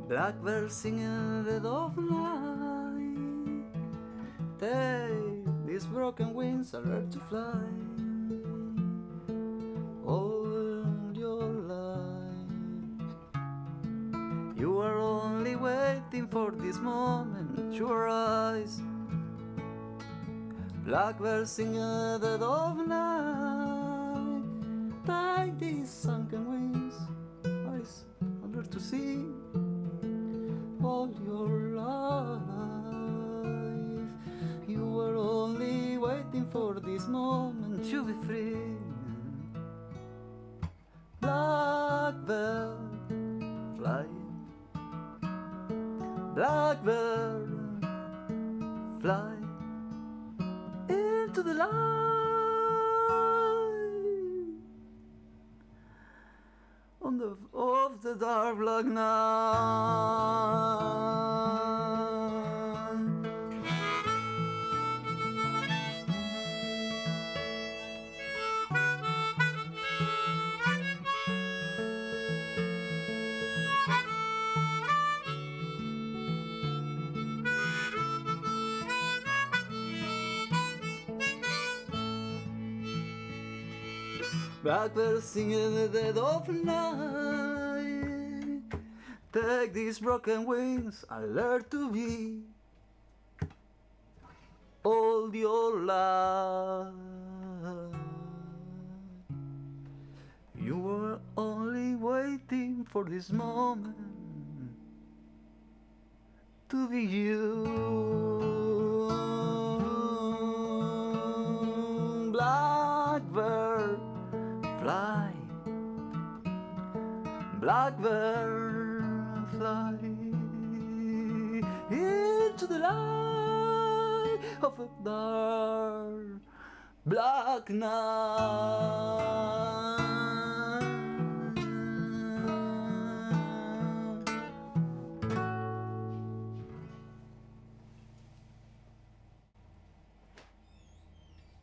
Blackbird singing the dead of night. Take these broken wings and learn to fly. All your life, you are only waiting for this moment to rise. Blackbird singing the dead of night. Take these sunken wings, eyes under to see. All your life, you were only waiting for this moment to be free. Blackbird, fly. Blackbird, fly into the light on the of the dark black night. Blackbird singing the dead of night. Take these broken wings and learn to be all your life. You were only waiting for this moment to be you. Blackbird, fly. Blackbird, fly into the light of a dark black night.